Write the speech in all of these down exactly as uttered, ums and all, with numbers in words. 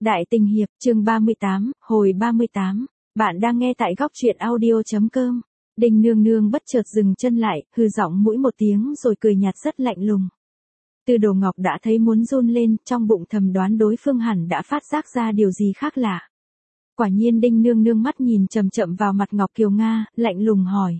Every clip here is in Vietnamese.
Đại tình hiệp, chương ba mươi tám, hồi ba mươi tám. Bạn đang nghe tại góc truyện audio chấm com. Đinh Nương Nương bất chợt dừng chân lại, hừ giọng mũi một tiếng rồi cười nhạt rất lạnh lùng. Tư Đồ Ngọc đã thấy muốn run lên, trong bụng thầm đoán đối phương hẳn đã phát giác ra điều gì khác lạ. Quả nhiên Đinh Nương Nương mắt nhìn chậm chậm vào mặt Ngọc Kiều Nga, lạnh lùng hỏi.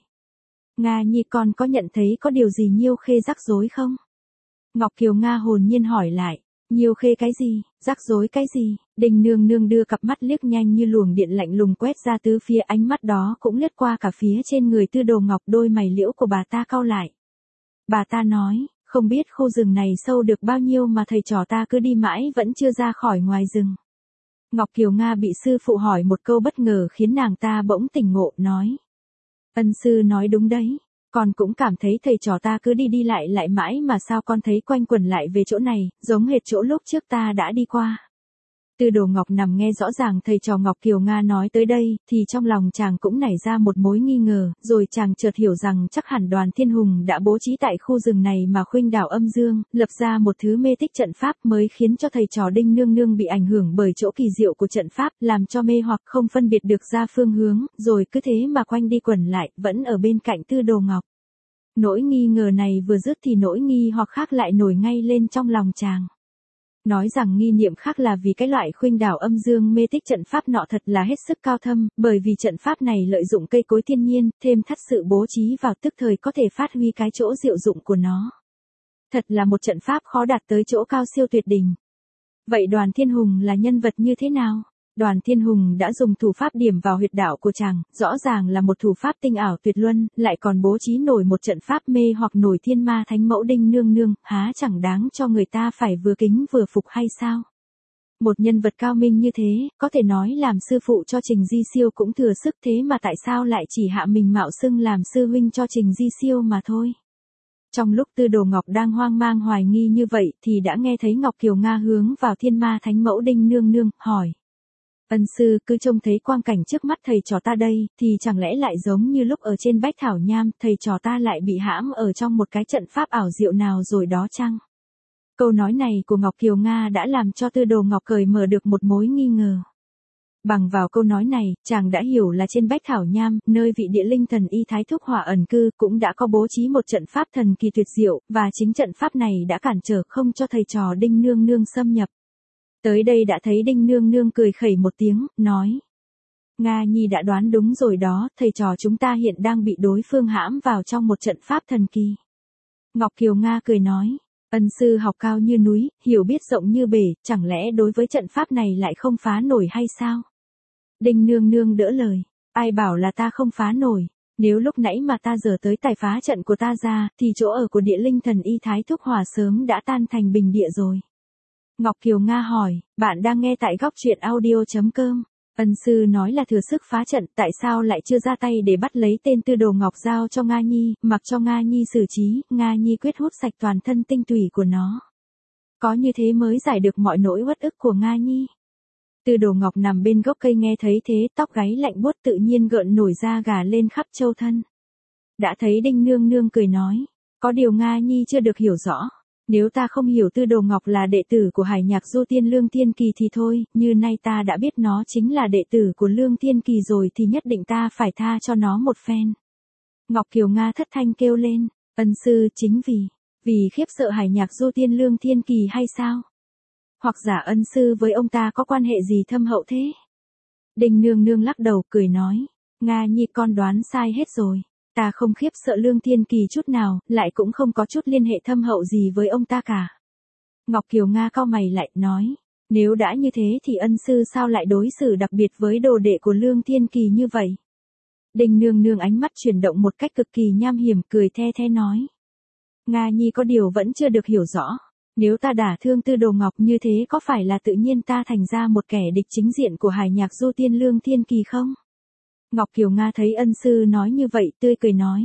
Nga nhi con có nhận thấy có điều gì Nhiêu Khê rắc rối không? Ngọc Kiều Nga hồn nhiên hỏi lại. Nhiêu Khê cái gì, rắc rối cái gì? Đinh Nương Nương đưa cặp mắt liếc nhanh như luồng điện lạnh lùng quét ra tứ phía, ánh mắt đó cũng lướt qua cả phía trên người Tư Đồ Ngọc, đôi mày liễu của bà ta cau lại. Bà ta nói, không biết khu rừng này sâu được bao nhiêu mà thầy trò ta cứ đi mãi vẫn chưa ra khỏi ngoài rừng. Ngọc Kiều Nga bị sư phụ hỏi một câu bất ngờ khiến nàng ta bỗng tỉnh ngộ, nói. Ân sư nói đúng đấy. Con cũng cảm thấy thầy trò ta cứ đi đi lại lại mãi mà sao con thấy quanh quẩn lại về chỗ này, giống hệt chỗ lúc trước ta đã đi qua. Tư Đồ Ngọc nằm nghe rõ ràng thầy trò Ngọc Kiều Nga nói tới đây, thì trong lòng chàng cũng nảy ra một mối nghi ngờ, rồi chàng chợt hiểu rằng chắc hẳn Đoàn Thiên Hùng đã bố trí tại khu rừng này mà khuynh đảo âm dương, lập ra một thứ mê tích trận pháp mới khiến cho thầy trò Đinh Nương Nương bị ảnh hưởng bởi chỗ kỳ diệu của trận pháp, làm cho mê hoặc không phân biệt được ra phương hướng, rồi cứ thế mà quanh đi quẩn lại, vẫn ở bên cạnh Tư Đồ Ngọc. Nỗi nghi ngờ này vừa dứt thì nỗi nghi hoặc khác lại nổi ngay lên trong lòng chàng. Nói rằng nghi niệm khác là vì cái loại khuynh đảo âm dương mê tích trận pháp nọ thật là hết sức cao thâm, bởi vì trận pháp này lợi dụng cây cối thiên nhiên, thêm thắt sự bố trí vào tức thời có thể phát huy cái chỗ diệu dụng của nó. Thật là một trận pháp khó đạt tới chỗ cao siêu tuyệt đỉnh. Vậy Đoàn Thiên Hùng là nhân vật như thế nào? Đoàn Thiên Hùng đã dùng thủ pháp điểm vào huyệt đạo của chàng, rõ ràng là một thủ pháp tinh ảo tuyệt luân, lại còn bố trí nổi một trận pháp mê hoặc nổi thiên ma thánh mẫu Đinh Nương Nương, há chẳng đáng cho người ta phải vừa kính vừa phục hay sao? Một nhân vật cao minh như thế, có thể nói làm sư phụ cho Trình Di Siêu cũng thừa sức, thế mà tại sao lại chỉ hạ mình mạo xưng làm sư huynh cho Trình Di Siêu mà thôi? Trong lúc Tư Đồ Ngọc đang hoang mang hoài nghi như vậy thì đã nghe thấy Ngọc Kiều Nga hướng vào thiên ma thánh mẫu Đinh Nương Nương, hỏi. Ân sư, cứ trông thấy quang cảnh trước mắt thầy trò ta đây, thì chẳng lẽ lại giống như lúc ở trên Bách Thảo Nham, thầy trò ta lại bị hãm ở trong một cái trận pháp ảo diệu nào rồi đó chăng? Câu nói này của Ngọc Kiều Nga đã làm cho Tư Đồ Ngọc cởi mở được một mối nghi ngờ. Bằng vào câu nói này, chàng đã hiểu là trên Bách Thảo Nham, nơi vị địa linh thần y Thái Thúc Hỏa ẩn cư, cũng đã có bố trí một trận pháp thần kỳ tuyệt diệu, và chính trận pháp này đã cản trở không cho thầy trò Đinh Nương Nương xâm nhập. Tới đây đã thấy Đinh Nương Nương cười khẩy một tiếng, nói. Nga nhi đã đoán đúng rồi đó, thầy trò chúng ta hiện đang bị đối phương hãm vào trong một trận pháp thần kỳ. Ngọc Kiều Nga cười nói. Ân sư học cao như núi, hiểu biết rộng như bể, chẳng lẽ đối với trận pháp này lại không phá nổi hay sao? Đinh Nương Nương đỡ lời. Ai bảo là ta không phá nổi, nếu lúc nãy mà ta dở tới tài phá trận của ta ra, thì chỗ ở của địa linh thần y Thái Thúc Hỏa sớm đã tan thành bình địa rồi. Ngọc Kiều Nga hỏi, bạn đang nghe tại góc truyện audio chấm com. Ân sư nói là thừa sức phá trận, tại sao lại chưa ra tay để bắt lấy tên Tư Đồ Ngọc giao cho Nga Nhi, mặc cho Nga Nhi xử trí, Nga Nhi quyết hút sạch toàn thân tinh tủy của nó. Có như thế mới giải được mọi nỗi uất ức của Nga Nhi. Tư Đồ Ngọc nằm bên gốc cây nghe thấy thế, tóc gáy lạnh buốt tự nhiên gợn nổi da gà lên khắp châu thân. Đã thấy Đinh Nương Nương cười nói, có điều Nga Nhi chưa được hiểu rõ. Nếu ta không hiểu Tư Đồ Ngọc là đệ tử của Hải Nhạc Du Tiên Lương Thiên Kỳ thì thôi, như nay ta đã biết nó chính là đệ tử của Lương Thiên Kỳ rồi thì nhất định ta phải tha cho nó một phen. Ngọc Kiều Nga thất thanh kêu lên, ân sư chính vì, vì khiếp sợ Hải Nhạc Du Tiên Lương Thiên Kỳ hay sao? Hoặc giả ân sư với ông ta có quan hệ gì thâm hậu thế? Đinh Nương Nương lắc đầu cười nói, Nga nhi con đoán sai hết rồi. Ta không khiếp sợ Lương Thiên Kỳ chút nào, lại cũng không có chút liên hệ thâm hậu gì với ông ta cả. Ngọc Kiều Nga cau mày lại, nói, nếu đã như thế thì ân sư sao lại đối xử đặc biệt với đồ đệ của Lương Thiên Kỳ như vậy? Đinh Nương Nương ánh mắt chuyển động một cách cực kỳ nham hiểm, cười the the nói. Nga nhi có điều vẫn chưa được hiểu rõ. Nếu ta đả thương Tư Đồ Ngọc như thế có phải là tự nhiên ta thành ra một kẻ địch chính diện của Hải Nhạc Du Tiên Lương Thiên Kỳ không? Ngọc Kiều Nga thấy ân sư nói như vậy, tươi cười nói.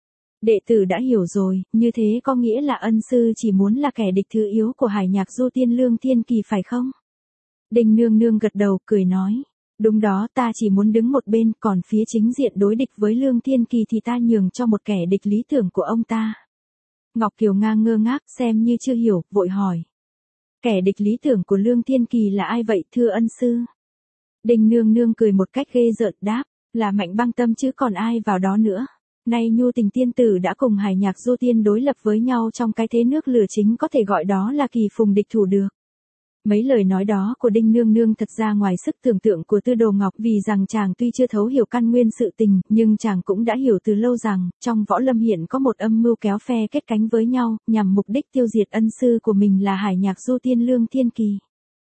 Đệ tử đã hiểu rồi, như thế có nghĩa là ân sư chỉ muốn là kẻ địch thứ yếu của Hải Nhạc Du Tiên Lương Thiên Kỳ phải không? Đinh Nương Nương gật đầu, cười nói. Đúng đó, ta chỉ muốn đứng một bên, còn phía chính diện đối địch với Lương Thiên Kỳ thì ta nhường cho một kẻ địch lý tưởng của ông ta. Ngọc Kiều Nga ngơ ngác xem như chưa hiểu, vội hỏi. Kẻ địch lý tưởng của Lương Thiên Kỳ là ai vậy thưa ân sư? Đinh nương nương cười một cách ghê rợn đáp, là Mạnh Băng Tâm chứ còn ai vào đó nữa. Nay Nhu Tình tiên tử đã cùng Hải Nhạc Du Tiên đối lập với nhau trong cái thế nước lửa chính có thể gọi đó là kỳ phùng địch thủ được. Mấy lời nói đó của Đinh nương nương thật ra ngoài sức tưởng tượng của Tư Đồ Ngọc, vì rằng chàng tuy chưa thấu hiểu căn nguyên sự tình, nhưng chàng cũng đã hiểu từ lâu rằng, trong võ lâm hiện có một âm mưu kéo phe kết cánh với nhau, nhằm mục đích tiêu diệt ân sư của mình là Hải Nhạc Du Tiên Lương Thiên Kỳ.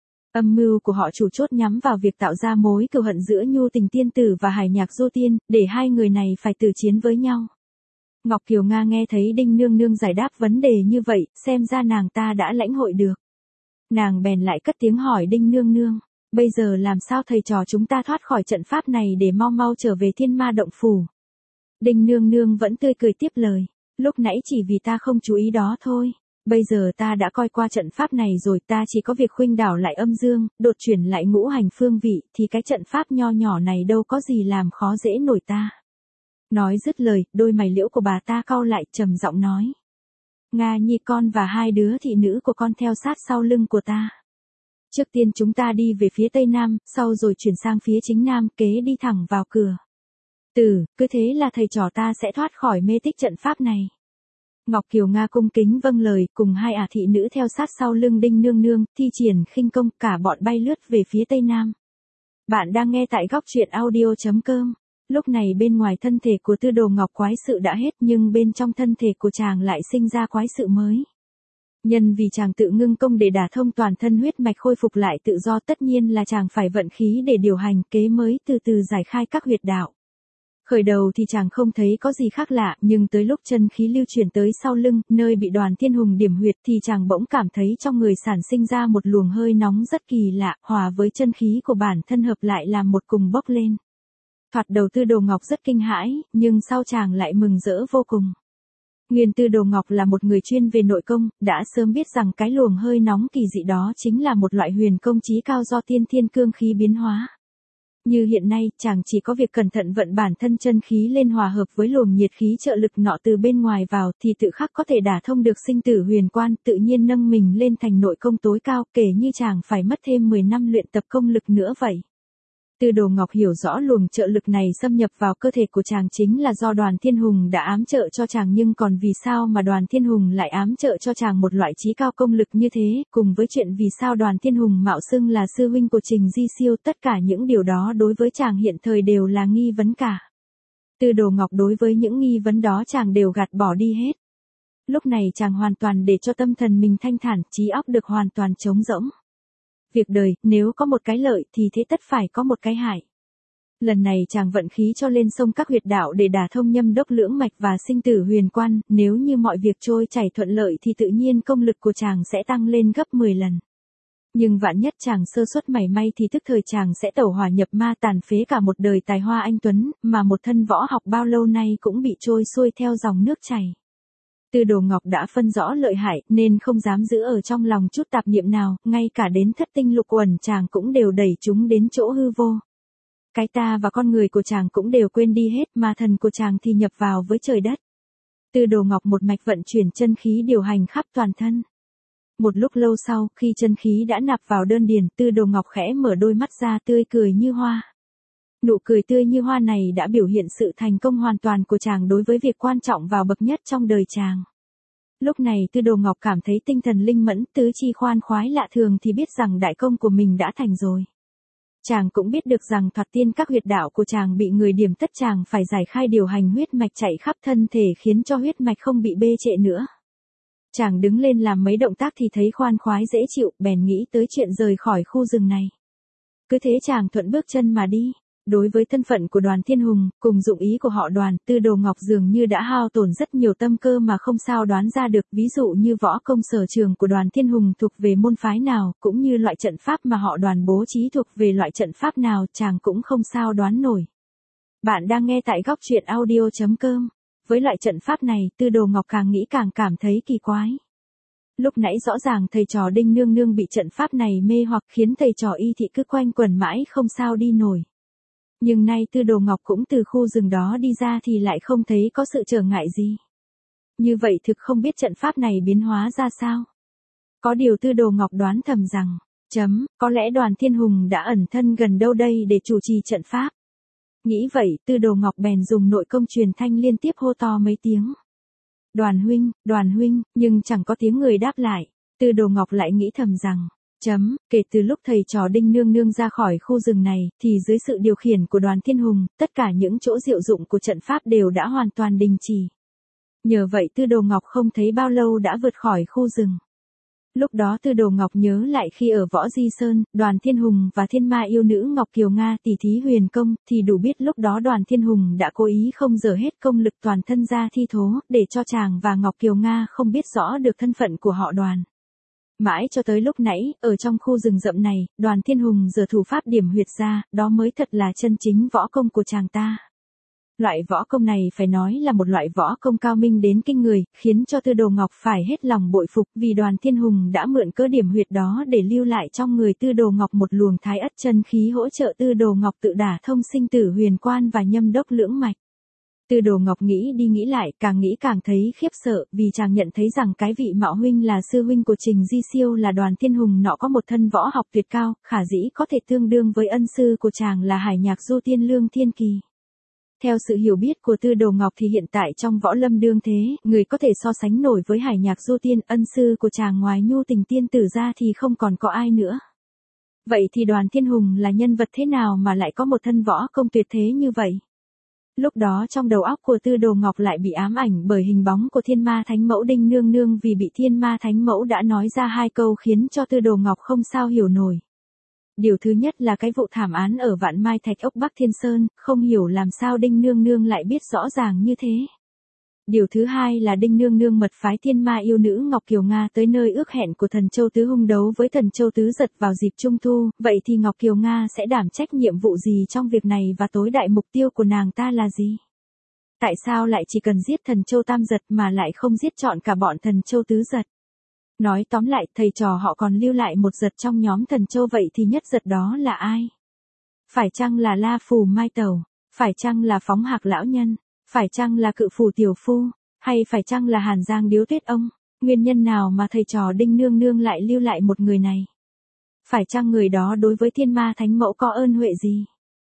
Âm mưu của họ chủ chốt nhắm vào việc tạo ra mối cừu hận giữa Nhu Tình tiên tử và Hải Nhạc Du Tiên, để hai người này phải tử chiến với nhau. Ngọc Kiều Nga nghe thấy Đinh nương nương giải đáp vấn đề như vậy, xem ra nàng ta đã lãnh hội được. Nàng bèn lại cất tiếng hỏi Đinh nương nương, bây giờ làm sao thầy trò chúng ta thoát khỏi trận pháp này để mau mau trở về Thiên Ma động phủ? Đinh nương nương vẫn tươi cười tiếp lời, lúc nãy chỉ vì ta không chú ý đó thôi. Bây giờ ta đã coi qua trận pháp này rồi, ta chỉ có việc khuynh đảo lại âm dương, đột chuyển lại ngũ hành phương vị, thì cái trận pháp nho nhỏ này đâu có gì làm khó dễ nổi ta. Nói dứt lời, đôi mày liễu của bà ta cau lại, trầm giọng nói. Nga Nhi con và hai đứa thị nữ của con theo sát sau lưng của ta. Trước tiên chúng ta đi về phía tây nam, sau rồi chuyển sang phía chính nam, kế đi thẳng vào cửa. Tử, cứ thế là thầy trò ta sẽ thoát khỏi mê tích trận pháp này. Ngọc Kiều Nga cung kính vâng lời, cùng hai ả thị nữ theo sát sau lưng Đinh nương nương, thi triển khinh công, cả bọn bay lướt về phía tây nam. Bạn đang nghe tại góc truyện audio chấm com. Lúc này bên ngoài thân thể của Tư Đồ Ngọc quái sự đã hết, nhưng bên trong thân thể của chàng lại sinh ra quái sự mới. Nhân vì chàng tự ngưng công để đả thông toàn thân huyết mạch khôi phục lại tự do, tất nhiên là chàng phải vận khí để điều hành kế mới từ từ giải khai các huyệt đạo. Khởi đầu thì chàng không thấy có gì khác lạ, nhưng tới lúc chân khí lưu chuyển tới sau lưng, nơi bị Đoàn Thiên Hùng điểm huyệt thì chàng bỗng cảm thấy trong người sản sinh ra một luồng hơi nóng rất kỳ lạ, hòa với chân khí của bản thân hợp lại làm một cùng bốc lên. Thoạt đầu Tư Đồ Ngọc rất kinh hãi, nhưng sau chàng lại mừng rỡ vô cùng. Nguyên Tư Đồ Ngọc là một người chuyên về nội công, đã sớm biết rằng cái luồng hơi nóng kỳ dị đó chính là một loại huyền công chí cao do tiên thiên cương khí biến hóa. Như hiện nay, chàng chỉ có việc cẩn thận vận bản thân chân khí lên hòa hợp với luồng nhiệt khí trợ lực nọ từ bên ngoài vào thì tự khắc có thể đả thông được sinh tử huyền quan, tự nhiên nâng mình lên thành nội công tối cao, kể như chàng phải mất thêm mười năm luyện tập công lực nữa vậy. Tư Đồ Ngọc hiểu rõ luồng trợ lực này xâm nhập vào cơ thể của chàng chính là do Đoàn Thiên Hùng đã ám trợ cho chàng, nhưng còn vì sao mà Đoàn Thiên Hùng lại ám trợ cho chàng một loại chí cao công lực như thế, cùng với chuyện vì sao Đoàn Thiên Hùng mạo xưng là sư huynh của Trình Di Siêu, tất cả những điều đó đối với chàng hiện thời đều là nghi vấn cả. Tư Đồ Ngọc đối với những nghi vấn đó chàng đều gạt bỏ đi hết. Lúc này chàng hoàn toàn để cho tâm thần mình thanh thản, trí óc được hoàn toàn trống rỗng. Việc đời, nếu có một cái lợi thì thế tất phải có một cái hại. Lần này chàng vận khí cho lên sông các huyệt đạo để đả thông nhâm đốc lưỡng mạch và sinh tử huyền quan, nếu như mọi việc trôi chảy thuận lợi thì tự nhiên công lực của chàng sẽ tăng lên gấp mười lần. Nhưng vạn nhất chàng sơ suất mảy may thì tức thời chàng sẽ tẩu hỏa nhập ma, tàn phế cả một đời tài hoa anh tuấn, mà một thân võ học bao lâu nay cũng bị trôi xuôi theo dòng nước chảy. Tư Đồ Ngọc đã phân rõ lợi hại, nên không dám giữ ở trong lòng chút tạp niệm nào, ngay cả đến thất tinh lục uẩn chàng cũng đều đẩy chúng đến chỗ hư vô. Cái ta và con người của chàng cũng đều quên đi hết, mà thần của chàng thì nhập vào với trời đất. Tư Đồ Ngọc một mạch vận chuyển chân khí điều hành khắp toàn thân. Một lúc lâu sau, khi chân khí đã nạp vào đơn điền, Tư Đồ Ngọc khẽ mở đôi mắt ra, tươi cười như hoa. Nụ cười tươi như hoa này đã biểu hiện sự thành công hoàn toàn của chàng đối với việc quan trọng vào bậc nhất trong đời chàng. Lúc này Tư Đồ Ngọc cảm thấy tinh thần linh mẫn, tứ chi khoan khoái lạ thường thì biết rằng đại công của mình đã thành rồi. Chàng cũng biết được rằng thoạt tiên các huyệt đạo của chàng bị người điểm tất, chàng phải giải khai điều hành huyết mạch chạy khắp thân thể khiến cho huyết mạch không bị bê trệ nữa. Chàng đứng lên làm mấy động tác thì thấy khoan khoái dễ chịu, bèn nghĩ tới chuyện rời khỏi khu rừng này. Cứ thế chàng thuận bước chân mà đi. Đối với thân phận của Đoàn Thiên Hùng, cùng dụng ý của họ Đoàn, Tư Đồ Ngọc dường như đã hao tổn rất nhiều tâm cơ mà không sao đoán ra được, ví dụ như võ công sở trường của Đoàn Thiên Hùng thuộc về môn phái nào, cũng như loại trận pháp mà họ Đoàn bố trí thuộc về loại trận pháp nào, chàng cũng không sao đoán nổi. Bạn đang nghe tại góc truyện audio chấm com. Với loại trận pháp này, Tư Đồ Ngọc càng nghĩ càng cảm thấy kỳ quái. Lúc nãy rõ ràng thầy trò Đinh nương nương bị trận pháp này mê hoặc khiến thầy trò Y Thị cứ quanh quẩn mãi không sao đi nổi. Nhưng nay Tư Đồ Ngọc cũng từ khu rừng đó đi ra thì lại không thấy có sự trở ngại gì. Như vậy thực không biết trận pháp này biến hóa ra sao. Có điều Tư Đồ Ngọc đoán thầm rằng, chấm, có lẽ Đoàn Thiên Hùng đã ẩn thân gần đâu đây để chủ trì trận pháp. Nghĩ vậy, Tư Đồ Ngọc bèn dùng nội công truyền thanh liên tiếp hô to mấy tiếng. Đoàn huynh, Đoàn huynh, nhưng chẳng có tiếng người đáp lại. Tư Đồ Ngọc lại nghĩ thầm rằng, chấm, kể từ lúc thầy trò Đinh Nương Nương ra khỏi khu rừng này, thì dưới sự điều khiển của Đoàn Thiên Hùng, tất cả những chỗ diệu dụng của trận pháp đều đã hoàn toàn đình chỉ. Nhờ vậy Tư Đồ Ngọc không thấy bao lâu đã vượt khỏi khu rừng. Lúc đó Tư Đồ Ngọc nhớ lại khi ở Võ Di Sơn, Đoàn Thiên Hùng và Thiên Ma yêu nữ Ngọc Kiều Nga tỉ thí huyền công, thì đủ biết lúc đó Đoàn Thiên Hùng đã cố ý không dở hết công lực toàn thân ra thi thố, để cho chàng và Ngọc Kiều Nga không biết rõ được thân phận của họ Đoàn. Mãi cho tới lúc nãy, ở trong khu rừng rậm này, Đoàn Thiên Hùng giở thủ pháp điểm huyệt ra, đó mới thật là chân chính võ công của chàng ta. Loại võ công này phải nói là một loại võ công cao minh đến kinh người, khiến cho Tư Đồ Ngọc phải hết lòng bội phục, vì Đoàn Thiên Hùng đã mượn cớ điểm huyệt đó để lưu lại trong người Tư Đồ Ngọc một luồng thái ất chân khí hỗ trợ Tư Đồ Ngọc tự đả thông sinh tử huyền quan và nhâm đốc lưỡng mạch. Tư Đồ Ngọc nghĩ đi nghĩ lại, càng nghĩ càng thấy khiếp sợ, vì chàng nhận thấy rằng cái vị mạo huynh là sư huynh của Trình Di Siêu là Đoàn Thiên Hùng nọ có một thân võ học tuyệt cao, khả dĩ có thể tương đương với ân sư của chàng là Hải Nhạc Du Tiên Lương Thiên Kỳ. Theo sự hiểu biết của Tư Đồ Ngọc thì hiện tại trong võ lâm đương thế, người có thể so sánh nổi với Hải Nhạc Du Tiên, ân sư của chàng ngoài Nhu Tình Tiên Tử ra thì không còn có ai nữa. Vậy thì Đoàn Thiên Hùng là nhân vật thế nào mà lại có một thân võ công tuyệt thế như vậy? Lúc đó trong đầu óc của Tư Đồ Ngọc lại bị ám ảnh bởi hình bóng của Thiên Ma Thánh Mẫu Đinh Nương Nương, vì bị Thiên Ma Thánh Mẫu đã nói ra hai câu khiến cho Tư Đồ Ngọc không sao hiểu nổi. Điều thứ nhất là cái vụ thảm án ở Vạn Mai Thạch Ốc Bắc Thiên Sơn, không hiểu làm sao Đinh Nương Nương lại biết rõ ràng như thế. Điều thứ hai là Đinh Nương Nương mật phái Thiên Ma yêu nữ Ngọc Kiều Nga tới nơi ước hẹn của Thần Châu Tứ Hung đấu với Thần Châu Tứ Giật vào dịp Trung Thu, vậy thì Ngọc Kiều Nga sẽ đảm trách nhiệm vụ gì trong việc này và tối đại mục tiêu của nàng ta là gì? Tại sao lại chỉ cần giết Thần Châu Tam Giật mà lại không giết trọn cả bọn Thần Châu Tứ Giật? Nói tóm lại, thầy trò họ còn lưu lại một giật trong nhóm Thần Châu, vậy thì nhất giật đó là ai? Phải chăng là La Phù Mai Tẩu? Phải chăng là Phóng Hạc Lão Nhân? Phải chăng là Cự Phù Tiểu Phu? Hay phải chăng là Hàn Giang Điếu Tuyết Ông? Nguyên nhân nào mà thầy trò Đinh Nương Nương lại lưu lại một người này? Phải chăng người đó đối với Thiên Ma Thánh Mẫu có ơn huệ gì?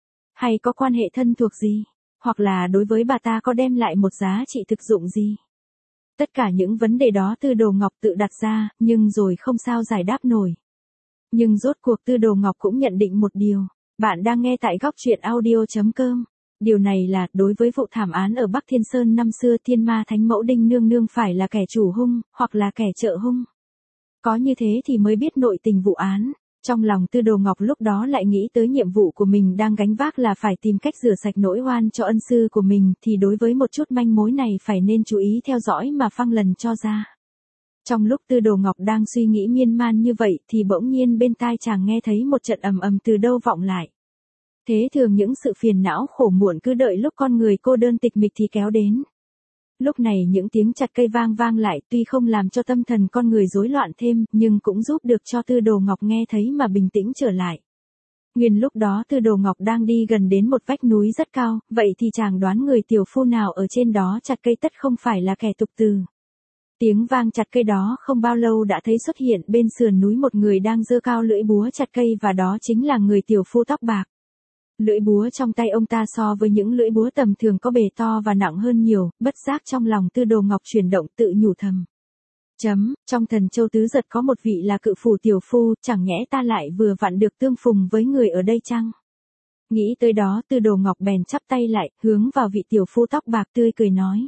Hay có quan hệ thân thuộc gì? Hoặc là đối với bà ta có đem lại một giá trị thực dụng gì? Tất cả những vấn đề đó Tư Đồ Ngọc tự đặt ra, nhưng rồi không sao giải đáp nổi. Nhưng rốt cuộc Tư Đồ Ngọc cũng nhận định một điều. Bạn đang nghe tại góc truyện audio chấm com. Điều này là, đối với vụ thảm án ở Bắc Thiên Sơn năm xưa, Thiên Ma Thánh Mẫu Đinh Nương Nương phải là kẻ chủ hung, hoặc là kẻ trợ hung. Có như thế thì mới biết nội tình vụ án. Trong lòng Tư Đồ Ngọc lúc đó lại nghĩ tới nhiệm vụ của mình đang gánh vác là phải tìm cách rửa sạch nỗi oan cho ân sư của mình, thì đối với một chút manh mối này phải nên chú ý theo dõi mà phăng lần cho ra. Trong lúc Tư Đồ Ngọc đang suy nghĩ miên man như vậy thì bỗng nhiên bên tai chàng nghe thấy một trận ầm ầm từ đâu vọng lại. Thế thường những sự phiền não khổ muộn cứ đợi lúc con người cô đơn tịch mịch thì kéo đến. Lúc này những tiếng chặt cây vang vang lại, tuy không làm cho tâm thần con người rối loạn thêm, nhưng cũng giúp được cho Tư Đồ Ngọc nghe thấy mà bình tĩnh trở lại. Nguyên lúc đó Tư Đồ Ngọc đang đi gần đến một vách núi rất cao, vậy thì chàng đoán người tiểu phu nào ở trên đó chặt cây tất không phải là kẻ tục từ. Tiếng vang chặt cây đó không bao lâu đã thấy xuất hiện bên sườn núi một người đang giơ cao lưỡi búa chặt cây, và đó chính là người tiểu phu tóc bạc. Lưỡi búa trong tay ông ta so với những lưỡi búa tầm thường có bề to và nặng hơn nhiều, bất giác trong lòng Tư Đồ Ngọc chuyển động, tự nhủ thầm. Chấm, trong Thần Châu Tứ Giật có một vị là Cự Phù Tiểu Phu, chẳng nhẽ ta lại vừa vặn được tương phùng với người ở đây chăng? Nghĩ tới đó Tư Đồ Ngọc bèn chắp tay lại, hướng vào vị tiểu phu tóc bạc tươi cười nói.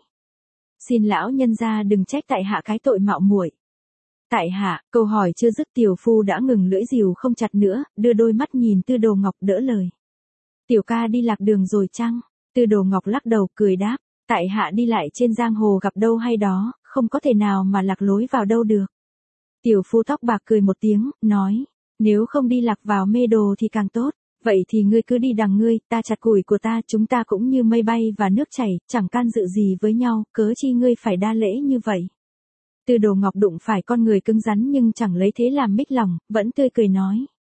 Xin lão nhân gia đừng trách tại hạ cái tội mạo muội. Tại hạ, câu hỏi chưa dứt tiểu phu đã ngừng lưỡi rìu không chặt nữa, đưa đôi mắt nhìn Tư Đồ Ngọc đỡ lời. Tiểu ca đi lạc đường rồi chăng? Tư Đồ Ngọc lắc đầu cười đáp, tại hạ đi lại trên giang hồ gặp đâu hay đó, không có thể nào mà lạc lối vào đâu được. Tiểu phu tóc bạc cười một tiếng, nói, nếu không đi lạc vào mê đồ thì càng tốt, vậy thì ngươi cứ đi đằng ngươi, ta chặt củi của ta, chúng ta cũng như mây bay và nước chảy, chẳng can dự gì với nhau, cớ chi ngươi phải đa lễ như vậy. Tư Đồ Ngọc đụng phải con người cứng rắn nhưng chẳng lấy thế làm mích lòng, vẫn tươi cười nói.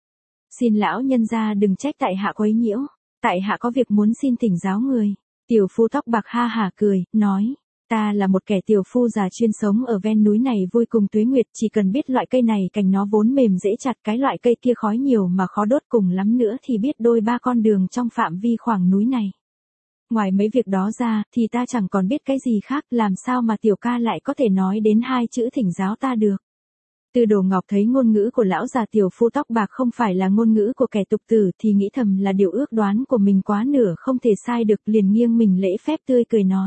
Xin lão nhân gia đừng trách tại hạ quấy nhiễu. Tại hạ có việc muốn xin thỉnh giáo người. Tiểu phu tóc bạc ha hả cười, nói. Ta là một kẻ tiểu phu già chuyên sống ở ven núi này vui cùng tuế nguyệt, chỉ cần biết loại cây này cành nó vốn mềm dễ chặt, cái loại cây kia khói nhiều mà khó đốt, cùng lắm nữa thì biết đôi ba con đường trong phạm vi khoảng núi này. Ngoài mấy việc đó ra, thì ta chẳng còn biết cái gì khác, làm sao mà tiểu ca lại có thể nói đến hai chữ thỉnh giáo ta được. Tư Đồ Ngọc thấy ngôn ngữ của lão già tiểu phu tóc bạc không phải là ngôn ngữ của kẻ tục tử thì nghĩ thầm là điều ước đoán của mình quá nửa không thể sai được, liền nghiêng mình lễ phép tươi cười nói.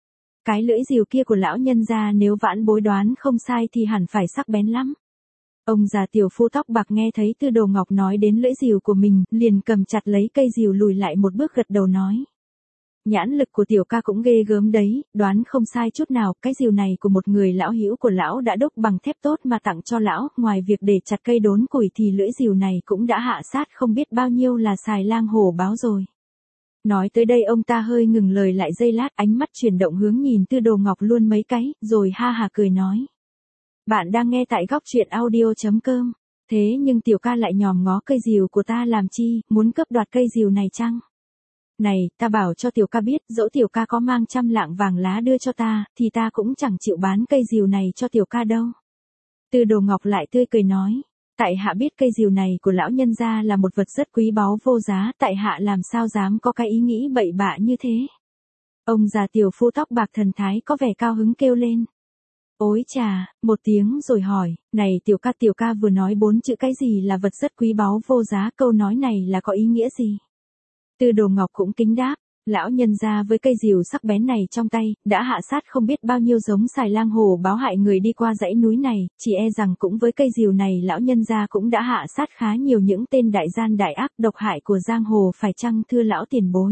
Cái lưỡi rìu kia của lão nhân gia nếu vãn bối đoán không sai thì hẳn phải sắc bén lắm. Ông già tiểu phu tóc bạc nghe thấy Tư Đồ Ngọc nói đến lưỡi rìu của mình, liền cầm chặt lấy cây rìu lùi lại một bước gật đầu nói. Nhãn lực của tiểu ca cũng ghê gớm đấy, đoán không sai chút nào, cái rìu này của một người lão hữu của lão đã đúc bằng thép tốt mà tặng cho lão, ngoài việc để chặt cây đốn củi thì lưỡi rìu này cũng đã hạ sát không biết bao nhiêu là xài lang hổ báo rồi. Nói tới đây ông ta hơi ngừng lời lại giây lát, ánh mắt chuyển động hướng nhìn Tư Đồ Ngọc luôn mấy cái, rồi ha hà cười nói. Bạn đang nghe tại góc truyện audio chấm com, thế nhưng tiểu ca lại nhòm ngó cây rìu của ta làm chi, muốn cướp đoạt cây rìu này chăng? Này, ta bảo cho tiểu ca biết, dẫu tiểu ca có mang trăm lạng vàng lá đưa cho ta, thì ta cũng chẳng chịu bán cây rìu này cho tiểu ca đâu. Tư Đồ Ngọc lại tươi cười nói, tại hạ biết cây rìu này của lão nhân gia là một vật rất quý báu vô giá, tại hạ làm sao dám có cái ý nghĩ bậy bạ như thế. Ông già tiểu phu tóc bạc thần thái có vẻ cao hứng kêu lên. Ôi chà, một tiếng rồi hỏi, này tiểu ca tiểu ca vừa nói bốn chữ cái gì là vật rất quý báu vô giá, câu nói này là có ý nghĩa gì? Tư Đồ Ngọc cũng kính đáp, lão nhân gia với cây rìu sắc bén này trong tay, đã hạ sát không biết bao nhiêu giống xài lang hổ báo hại người đi qua dãy núi này, chỉ e rằng cũng với cây rìu này lão nhân gia cũng đã hạ sát khá nhiều những tên đại gian đại ác độc hại của giang hồ, phải chăng thưa lão tiền bối?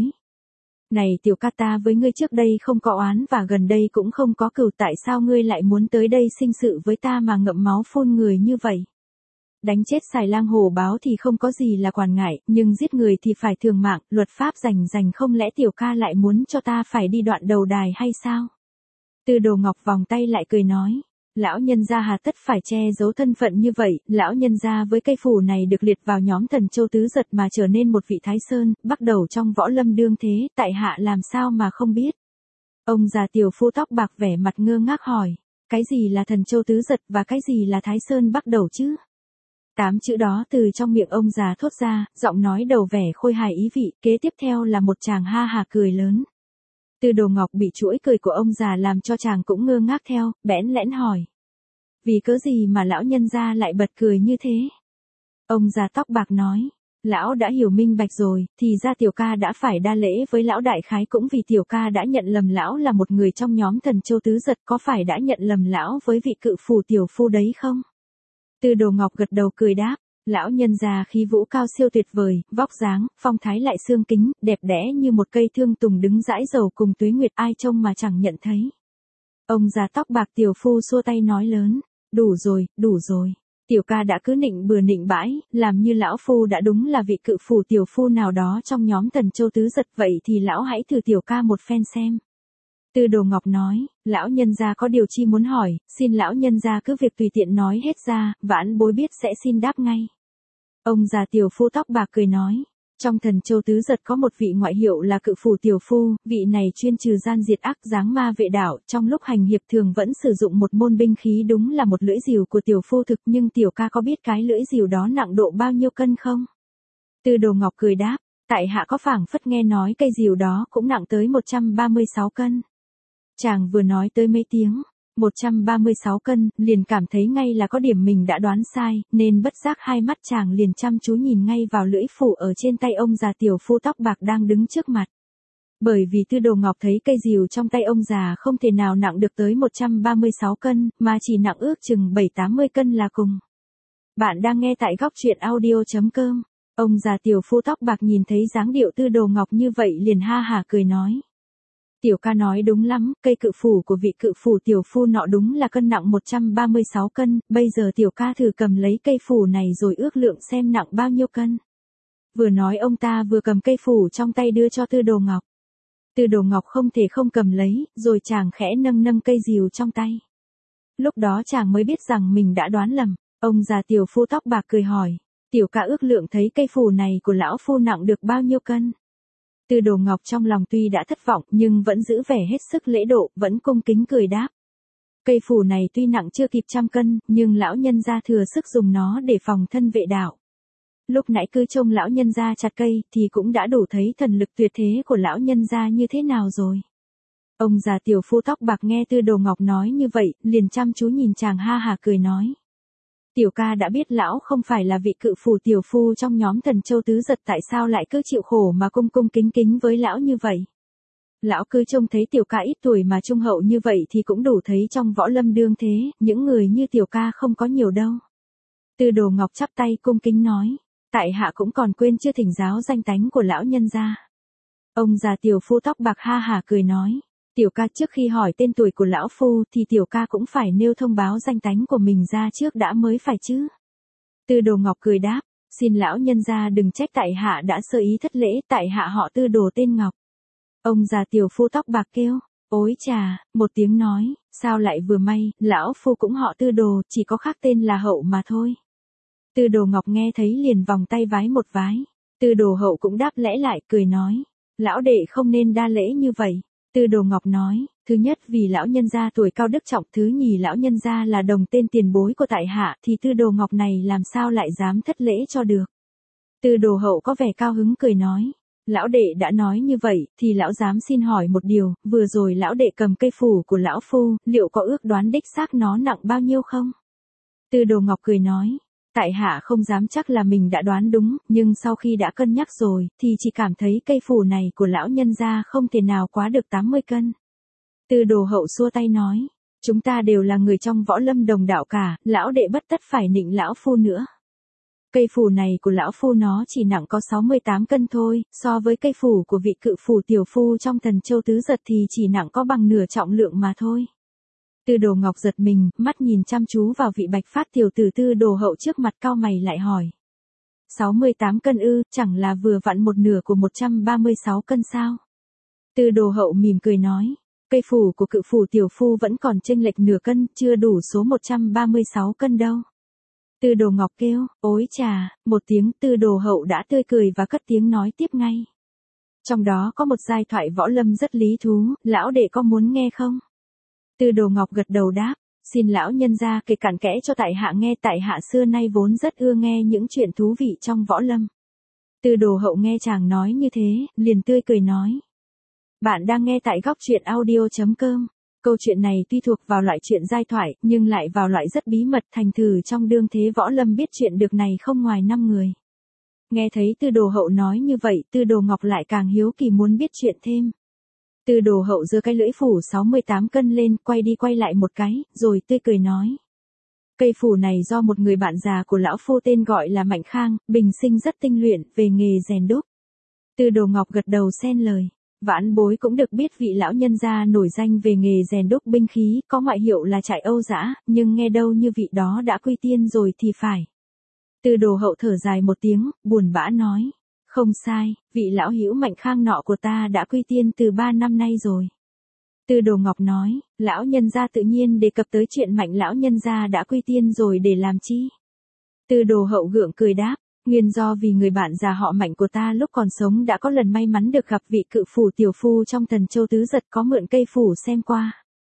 Này tiểu ca, ta với ngươi trước đây không có oán và gần đây cũng không có cừu, tại sao ngươi lại muốn tới đây sinh sự với ta mà ngậm máu phun người như vậy? Đánh chết xài lang hổ báo thì không có gì là quản ngại, nhưng giết người thì phải thường mạng, luật pháp rành rành, không lẽ tiểu ca lại muốn cho ta phải đi đoạn đầu đài hay sao? Tư Đồ Ngọc vòng tay lại cười nói, lão nhân gia hà tất phải che giấu thân phận như vậy, lão nhân gia với cây phù này được liệt vào nhóm thần châu tứ giật mà trở nên một vị thái sơn, bắt đầu trong võ lâm đương thế, tại hạ làm sao mà không biết? Ông già tiểu phu tóc bạc vẻ mặt ngơ ngác hỏi, cái gì là thần châu tứ giật và cái gì là thái sơn bắt đầu chứ? Tám chữ đó từ trong miệng ông già thốt ra, giọng nói đầu vẻ khôi hài ý vị, kế tiếp theo là một chàng ha hà cười lớn. Tư Đồ Ngọc bị chuỗi cười của ông già làm cho chàng cũng ngơ ngác theo, bẽn lẽn hỏi. Vì cớ gì mà lão nhân gia lại bật cười như thế? Ông già tóc bạc nói, lão đã hiểu minh bạch rồi, thì ra tiểu ca đã phải đa lễ với lão đại khái cũng vì tiểu ca đã nhận lầm lão là một người trong nhóm thần châu tứ giật, có phải đã nhận lầm lão với vị cự phù tiểu phu đấy không? Tư Đồ Ngọc gật đầu cười đáp, lão nhân già khí vũ cao siêu tuyệt vời, vóc dáng, phong thái lại xương kính, đẹp đẽ như một cây thương tùng đứng dãi dầu cùng tuế nguyệt, ai trông mà chẳng nhận thấy. Ông già tóc bạc tiểu phu xua tay nói lớn, đủ rồi, đủ rồi. Tiểu ca đã cứ nịnh bừa nịnh bãi, làm như lão phu đã đúng là vị cự phù tiểu phu nào đó trong nhóm thần châu tứ giật, vậy thì lão hãy thử tiểu ca một phen xem. Tư Đồ Ngọc nói, lão nhân gia có điều chi muốn hỏi, xin lão nhân gia cứ việc tùy tiện nói hết ra, vãn bối biết sẽ xin đáp ngay. Ông già tiểu phu tóc bạc cười nói, trong thần châu tứ giật có một vị ngoại hiệu là cự phù tiểu phu, vị này chuyên trừ gian diệt ác, giáng ma vệ đạo, trong lúc hành hiệp thường vẫn sử dụng một môn binh khí đúng là một lưỡi rìu của tiểu phu thực, nhưng tiểu ca có biết cái lưỡi rìu đó nặng độ bao nhiêu cân không? Tư Đồ Ngọc cười đáp, tại hạ có phảng phất nghe nói cây rìu đó cũng nặng tới một trăm ba mươi sáu cân. Chàng vừa nói tới mấy tiếng, một trăm ba mươi sáu cân, liền cảm thấy ngay là có điểm mình đã đoán sai, nên bất giác hai mắt chàng liền chăm chú nhìn ngay vào lưỡi phủ ở trên tay ông già tiểu phu tóc bạc đang đứng trước mặt. Bởi vì Tư Đồ Ngọc thấy cây rìu trong tay ông già không thể nào nặng được tới một trăm ba mươi sáu cân, mà chỉ nặng ước chừng bảy tám mươi cân là cùng. Bạn đang nghe tại góc truyện audio chấm com. Ông già tiểu phu tóc bạc nhìn thấy dáng điệu Tư Đồ Ngọc như vậy liền ha hả cười nói. Tiểu ca nói đúng lắm, cây cự phủ của vị cự phủ tiểu phu nọ đúng là cân nặng một trăm ba mươi sáu cân, bây giờ tiểu ca thử cầm lấy cây phủ này rồi ước lượng xem nặng bao nhiêu cân. Vừa nói ông ta vừa cầm cây phủ trong tay đưa cho Tư Đồ Ngọc. Tư Đồ Ngọc không thể không cầm lấy, rồi chàng khẽ nâng nâng cây rìu trong tay. Lúc đó chàng mới biết rằng mình đã đoán lầm, ông già tiểu phu tóc bạc cười hỏi, tiểu ca ước lượng thấy cây phủ này của lão phu nặng được bao nhiêu cân? Tư Đồ Ngọc trong lòng tuy đã thất vọng nhưng vẫn giữ vẻ hết sức lễ độ, vẫn cung kính cười đáp. Cây phù này tuy nặng chưa kịp trăm cân, nhưng lão nhân gia thừa sức dùng nó để phòng thân vệ đạo. Lúc nãy cứ trông lão nhân gia chặt cây thì cũng đã đủ thấy thần lực tuyệt thế của lão nhân gia như thế nào rồi. Ông già tiểu phu tóc bạc nghe Tư Đồ Ngọc nói như vậy, liền chăm chú nhìn chàng ha hả cười nói. Tiểu ca đã biết lão không phải là vị cự phù tiểu phu trong nhóm Thần Châu Tứ Giật, tại sao lại cứ chịu khổ mà cung cung kính kính với lão như vậy. Lão cứ trông thấy tiểu ca ít tuổi mà trung hậu như vậy thì cũng đủ thấy trong võ lâm đương thế, những người như tiểu ca không có nhiều đâu. Tư Đồ Ngọc chắp tay cung kính nói, tại hạ cũng còn quên chưa thỉnh giáo danh tánh của lão nhân gia. Ông già tiểu phu tóc bạc ha hả cười nói, tiểu ca trước khi hỏi tên tuổi của lão phu thì tiểu ca cũng phải nêu thông báo danh tánh của mình ra trước đã mới phải chứ. Tư Đồ Ngọc cười đáp, xin lão nhân gia đừng trách tại hạ đã sơ ý thất lễ, tại hạ họ Tư Đồ tên Ngọc. Ông già tiểu phu tóc bạc kêu, ối chà, một tiếng nói, sao lại vừa may, lão phu cũng họ Tư Đồ, chỉ có khác tên là Hậu mà thôi. Tư Đồ Ngọc nghe thấy liền vòng tay vái một vái. Tư Đồ Hậu cũng đáp lễ lại, cười nói, lão đệ không nên đa lễ như vậy. Tư Đồ Ngọc nói, thứ nhất vì lão nhân gia tuổi cao đức trọng, thứ nhì lão nhân gia là đồng tên tiền bối của tại hạ, thì Tư Đồ Ngọc này làm sao lại dám thất lễ cho được. Tư Đồ Hậu có vẻ cao hứng cười nói, lão đệ đã nói như vậy, thì lão dám xin hỏi một điều, vừa rồi lão đệ cầm cây phù của lão phu, liệu có ước đoán đích xác nó nặng bao nhiêu không? Tư Đồ Ngọc cười nói, tại hạ không dám chắc là mình đã đoán đúng, nhưng sau khi đã cân nhắc rồi, thì chỉ cảm thấy cây phù này của lão nhân gia không thể nào quá được tám mươi cân. Tư Đồ Hậu xua tay nói, chúng ta đều là người trong võ lâm đồng đạo cả, lão đệ bất tất phải nịnh lão phu nữa. Cây phù này của lão phu nó chỉ nặng có sáu mươi tám cân thôi, so với cây phù của vị cự phù tiểu phu trong Thần Châu Tứ Giật thì chỉ nặng có bằng nửa trọng lượng mà thôi. Tư Đồ Ngọc giật mình, mắt nhìn chăm chú vào vị bạch phát tiểu tử Tư Đồ Hậu trước mặt, cau mày lại hỏi. sáu mươi tám cân ư, chẳng là vừa vặn một nửa của một trăm ba mươi sáu cân sao? Tư Đồ Hậu mỉm cười nói, cây phù của cự phù tiểu phu vẫn còn chênh lệch nửa cân, chưa đủ số một trăm ba mươi sáu cân đâu. Tư Đồ Ngọc kêu, ối chà, một tiếng. Tư Đồ Hậu đã tươi cười và cất tiếng nói tiếp ngay. Trong đó có một giai thoại võ lâm rất lý thú, lão đệ có muốn nghe không? Tư Đồ Ngọc gật đầu đáp, xin lão nhân gia kể cặn kẽ cho tại hạ nghe, tại hạ xưa nay vốn rất ưa nghe những chuyện thú vị trong võ lâm. Tư Đồ Hậu nghe chàng nói như thế, liền tươi cười nói. Bạn đang nghe tại góc truyện audio chấm com. Câu chuyện này tuy thuộc vào loại chuyện giai thoại, nhưng lại vào loại rất bí mật, thành thử trong đương thế võ lâm biết chuyện được này không ngoài năm người. Nghe thấy Tư Đồ Hậu nói như vậy, Tư Đồ Ngọc lại càng hiếu kỳ muốn biết chuyện thêm. Tư Đồ Hậu giơ cái lưỡi phù sáu mươi tám cân lên, quay đi quay lại một cái, rồi tươi cười nói. Cây phù này do một người bạn già của lão phu tên gọi là Mạnh Khang, bình sinh rất tinh luyện, về nghề rèn đúc. Tư Đồ Ngọc gật đầu xen lời. Vãn bối cũng được biết vị lão nhân gia nổi danh về nghề rèn đúc binh khí, có ngoại hiệu là Trại Âu Dã, nhưng nghe đâu như vị đó đã quy tiên rồi thì phải. Tư Đồ Hậu thở dài một tiếng, buồn bã nói. Không sai, vị lão hữu Mạnh Khang nọ của ta đã quy tiên từ ba năm nay rồi. Tư Đồ Ngọc nói, lão nhân gia tự nhiên đề cập tới chuyện Mạnh lão nhân gia đã quy tiên rồi để làm chi? Tư Đồ Hậu gượng cười đáp, nguyên do vì người bạn già họ Mạnh của ta lúc còn sống đã có lần may mắn được gặp vị cự phù tiểu phu trong Thần Châu Tứ Giật, có mượn cây phù xem qua.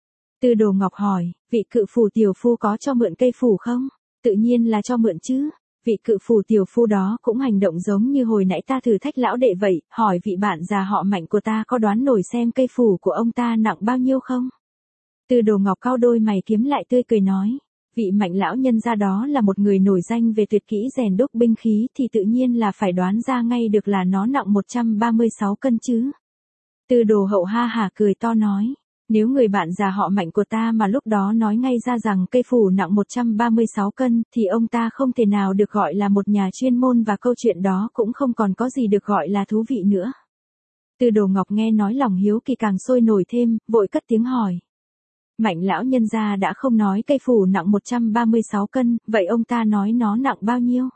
Tư Đồ Ngọc hỏi, vị cự phù tiểu phu có cho mượn cây phù không? Tự nhiên là cho mượn chứ. Vị cự phù tiểu phu đó cũng hành động giống như hồi nãy ta thử thách lão đệ vậy, hỏi vị bạn già họ Mạnh của ta có đoán nổi xem cây phù của ông ta nặng bao nhiêu không? Tư Đồ Ngọc cau đôi mày kiếm lại tươi cười nói, vị Mạnh lão nhân gia đó là một người nổi danh về tuyệt kỹ rèn đúc binh khí, thì tự nhiên là phải đoán ra ngay được là nó nặng một trăm ba mươi sáu cân chứ. Tư Đồ Hậu ha hả cười to nói, nếu người bạn già họ Mạnh của ta mà lúc đó nói ngay ra rằng cây phù nặng một trăm ba mươi sáu cân, thì ông ta không thể nào được gọi là một nhà chuyên môn, và câu chuyện đó cũng không còn có gì được gọi là thú vị nữa. Tư Đồ Ngọc nghe nói lòng hiếu kỳ càng sôi nổi thêm, vội cất tiếng hỏi. Mạnh lão nhân gia đã không nói cây phù nặng một trăm ba mươi sáu cân, vậy ông ta nói nó nặng bao nhiêu?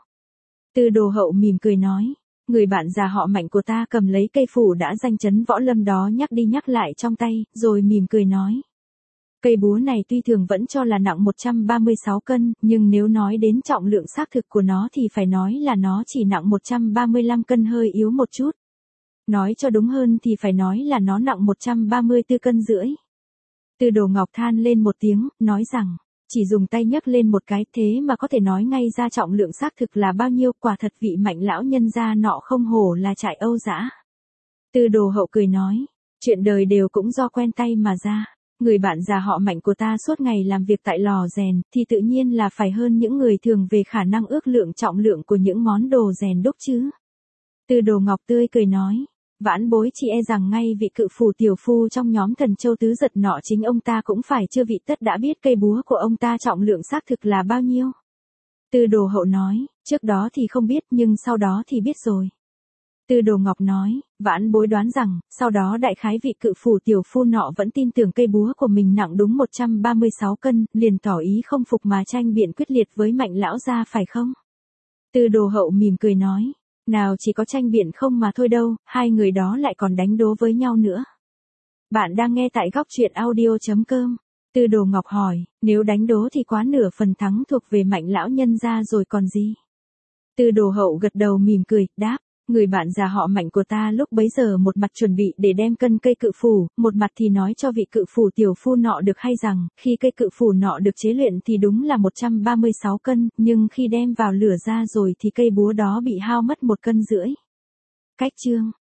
Tư Đồ Hậu mỉm cười nói, người bạn già họ Mạnh của ta cầm lấy cây phù đã danh chấn võ lâm đó nhắc đi nhắc lại trong tay, rồi mỉm cười nói. Cây búa này tuy thường vẫn cho là nặng một trăm ba mươi sáu cân, nhưng nếu nói đến trọng lượng xác thực của nó thì phải nói là nó chỉ nặng một trăm ba mươi lăm cân hơi yếu một chút. Nói cho đúng hơn thì phải nói là nó nặng một trăm ba mươi tư cân rưỡi. Tư Đồ Ngọc than lên một tiếng, nói rằng, chỉ dùng tay nhấc lên một cái thế mà có thể nói ngay ra trọng lượng xác thực là bao nhiêu, quả thật vị Mạnh lão nhân gia nọ không hổ là trại Âu dã. Tư Đồ Hậu cười nói, chuyện đời đều cũng do quen tay mà ra. Người bạn già họ Mạnh của ta suốt ngày làm việc tại lò rèn thì tự nhiên là phải hơn những người thường về khả năng ước lượng trọng lượng của những món đồ rèn đúc chứ. Tư Đồ Ngọc tươi cười nói, vãn bối chỉ e rằng ngay vị cự phù tiểu phu trong nhóm Thần Châu Tứ Giật nọ chính ông ta cũng phải chưa vị tất đã biết cây búa của ông ta trọng lượng xác thực là bao nhiêu. Tư Đồ Hậu nói, trước đó thì không biết nhưng sau đó thì biết rồi. Tư Đồ Ngọc nói, vãn bối đoán rằng, sau đó đại khái vị cự phù tiểu phu nọ vẫn tin tưởng cây búa của mình nặng đúng một trăm ba mươi sáu cân, liền tỏ ý không phục mà tranh biện quyết liệt với Mạnh lão gia phải không? Tư Đồ Hậu mỉm cười nói, nào chỉ có tranh biện không mà thôi đâu, hai người đó lại còn đánh đố với nhau nữa. Bạn đang nghe tại góc truyện audio chấm com. Tư Đồ Ngọc hỏi, nếu đánh đố thì quá nửa phần thắng thuộc về Mạnh lão nhân gia rồi còn gì? Tư Đồ Hậu gật đầu mỉm cười, đáp, người bạn già họ Mạnh của ta lúc bấy giờ một mặt chuẩn bị để đem cân cây cự phù, một mặt thì nói cho vị cự phù tiểu phu nọ được hay rằng, khi cây cự phù nọ được chế luyện thì đúng là một trăm ba mươi sáu cân, nhưng khi đem vào lửa ra rồi thì cây búa đó bị hao mất một cân rưỡi. Cách chương